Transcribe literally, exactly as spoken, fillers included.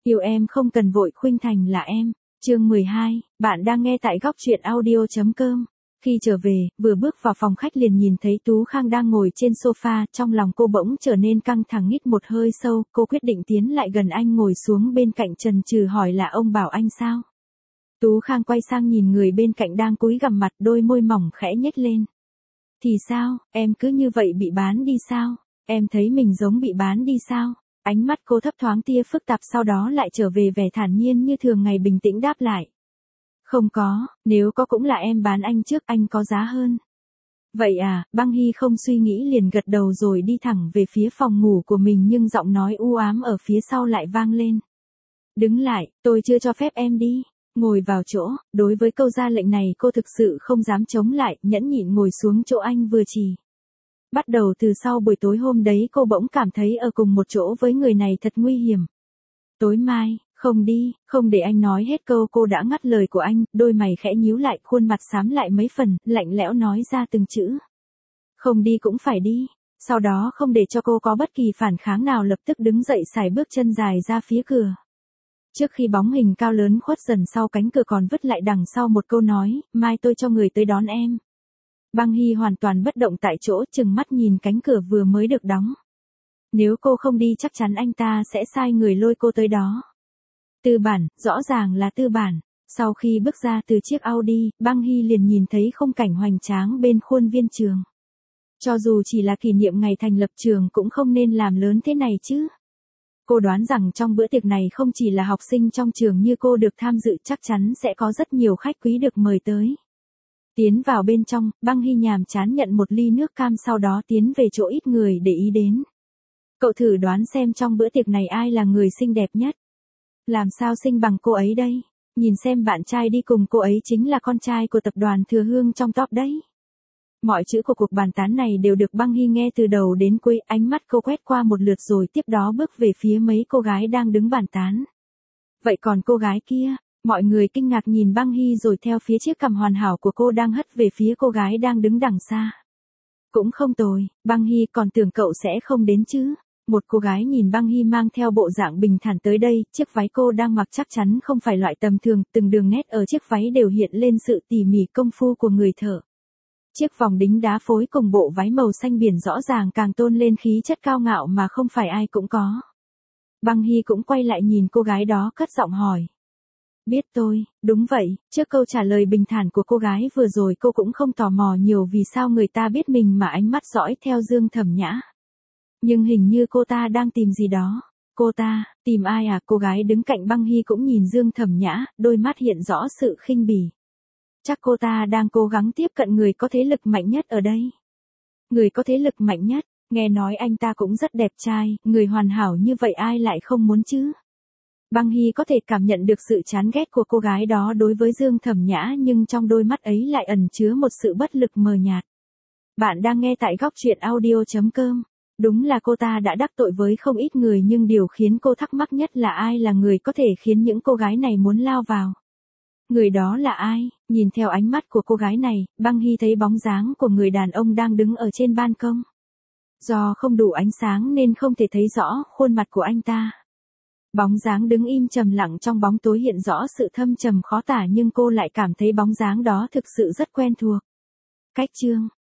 Yêu em không cần vội khuynh thành là em. Chương mười hai, bạn đang nghe tại góc truyện audio chấm com. Khi trở về, vừa bước vào phòng khách liền nhìn thấy Tú Khang đang ngồi trên sofa, trong lòng cô bỗng trở nên căng thẳng, hít một hơi sâu, cô quyết định tiến lại gần anh ngồi xuống bên cạnh chần chừ hỏi là ông bảo anh sao? Tú Khang quay sang nhìn người bên cạnh đang cúi gằm mặt, đôi môi mỏng khẽ nhếch lên. Thì sao, em cứ như vậy bị bán đi sao? Em thấy mình giống bị bán đi sao? Ánh mắt cô thấp thoáng tia phức tạp, sau đó lại trở về vẻ thản nhiên như thường ngày, bình tĩnh đáp lại. Không có, nếu có cũng là em bán anh trước, anh có giá hơn. Vậy à, Băng Hy không suy nghĩ liền gật đầu rồi đi thẳng về phía phòng ngủ của mình, nhưng giọng nói u ám ở phía sau lại vang lên. Đứng lại, tôi chưa cho phép em đi. Ngồi vào chỗ, đối với câu ra lệnh này cô thực sự không dám chống lại, nhẫn nhịn ngồi xuống chỗ anh vừa chỉ. Bắt đầu từ sau buổi tối hôm đấy cô bỗng cảm thấy ở cùng một chỗ với người này thật nguy hiểm. Tối mai, không đi, không để anh nói hết câu cô đã ngắt lời của anh, đôi mày khẽ nhíu lại, khuôn mặt xám lại mấy phần, lạnh lẽo nói ra từng chữ. Không đi cũng phải đi. Sau đó không để cho cô có bất kỳ phản kháng nào, lập tức đứng dậy xài bước chân dài ra phía cửa. Trước khi bóng hình cao lớn khuất dần sau cánh cửa còn vứt lại đằng sau một câu nói, mai tôi cho người tới đón em. Băng Hy hoàn toàn bất động tại chỗ, chừng mắt nhìn cánh cửa vừa mới được đóng. Nếu cô không đi chắc chắn anh ta sẽ sai người lôi cô tới đó. Tư bản, rõ ràng là tư bản. Sau khi bước ra từ chiếc Audi, Băng Hy liền nhìn thấy khung cảnh hoành tráng bên khuôn viên trường. Cho dù chỉ là kỷ niệm ngày thành lập trường cũng không nên làm lớn thế này chứ. Cô đoán rằng trong bữa tiệc này không chỉ là học sinh trong trường như cô được tham dự, chắc chắn sẽ có rất nhiều khách quý được mời tới. Tiến vào bên trong, Băng Hy nhàm chán nhận một ly nước cam, sau đó tiến về chỗ ít người để ý đến. Cậu thử đoán xem trong bữa tiệc này ai là người xinh đẹp nhất? Làm sao xinh bằng cô ấy đây? Nhìn xem bạn trai đi cùng cô ấy chính là con trai của tập đoàn Thừa Hương trong top đấy. Mọi chữ của cuộc bàn tán này đều được Băng Hy nghe từ đầu đến cuối, ánh mắt cô quét qua một lượt rồi tiếp đó bước về phía mấy cô gái đang đứng bàn tán. Vậy còn cô gái kia? Mọi người kinh ngạc nhìn Băng Hy rồi theo phía chiếc cằm hoàn hảo của cô đang hất về phía cô gái đang đứng đằng xa. Cũng không tồi, Băng Hy, còn tưởng cậu sẽ không đến chứ. Một cô gái nhìn Băng Hy mang theo bộ dạng bình thản tới đây, chiếc váy cô đang mặc chắc chắn không phải loại tầm thường, từng đường nét ở chiếc váy đều hiện lên sự tỉ mỉ công phu của người thợ. Chiếc vòng đính đá phối cùng bộ váy màu xanh biển rõ ràng càng tôn lên khí chất cao ngạo mà không phải ai cũng có. Băng Hy cũng quay lại nhìn cô gái đó, cất giọng hỏi. Biết tôi, đúng vậy, trước câu trả lời bình thản của cô gái vừa rồi cô cũng không tò mò nhiều vì sao người ta biết mình mà ánh mắt dõi theo Dương Thẩm Nhã. Nhưng hình như cô ta đang tìm gì đó. Cô ta, tìm ai à? Cô gái đứng cạnh Băng Hy cũng nhìn Dương Thẩm Nhã, đôi mắt hiện rõ sự khinh bỉ. Chắc cô ta đang cố gắng tiếp cận người có thế lực mạnh nhất ở đây. Người có thế lực mạnh nhất, nghe nói anh ta cũng rất đẹp trai, người hoàn hảo như vậy ai lại không muốn chứ? Băng Hy có thể cảm nhận được sự chán ghét của cô gái đó đối với Dương Thẩm Nhã, nhưng trong đôi mắt ấy lại ẩn chứa một sự bất lực mờ nhạt. Bạn đang nghe tại góc truyện audio chấm com. Đúng là cô ta đã đắc tội với không ít người, nhưng điều khiến cô thắc mắc nhất là ai là người có thể khiến những cô gái này muốn lao vào. Người đó là ai? Nhìn theo ánh mắt của cô gái này, Băng Hy thấy bóng dáng của người đàn ông đang đứng ở trên ban công. Do không đủ ánh sáng nên không thể thấy rõ khuôn mặt của anh ta. Bóng dáng đứng im trầm lặng trong bóng tối hiện rõ sự thâm trầm khó tả, nhưng cô lại cảm thấy bóng dáng đó thực sự rất quen thuộc. Cách chương,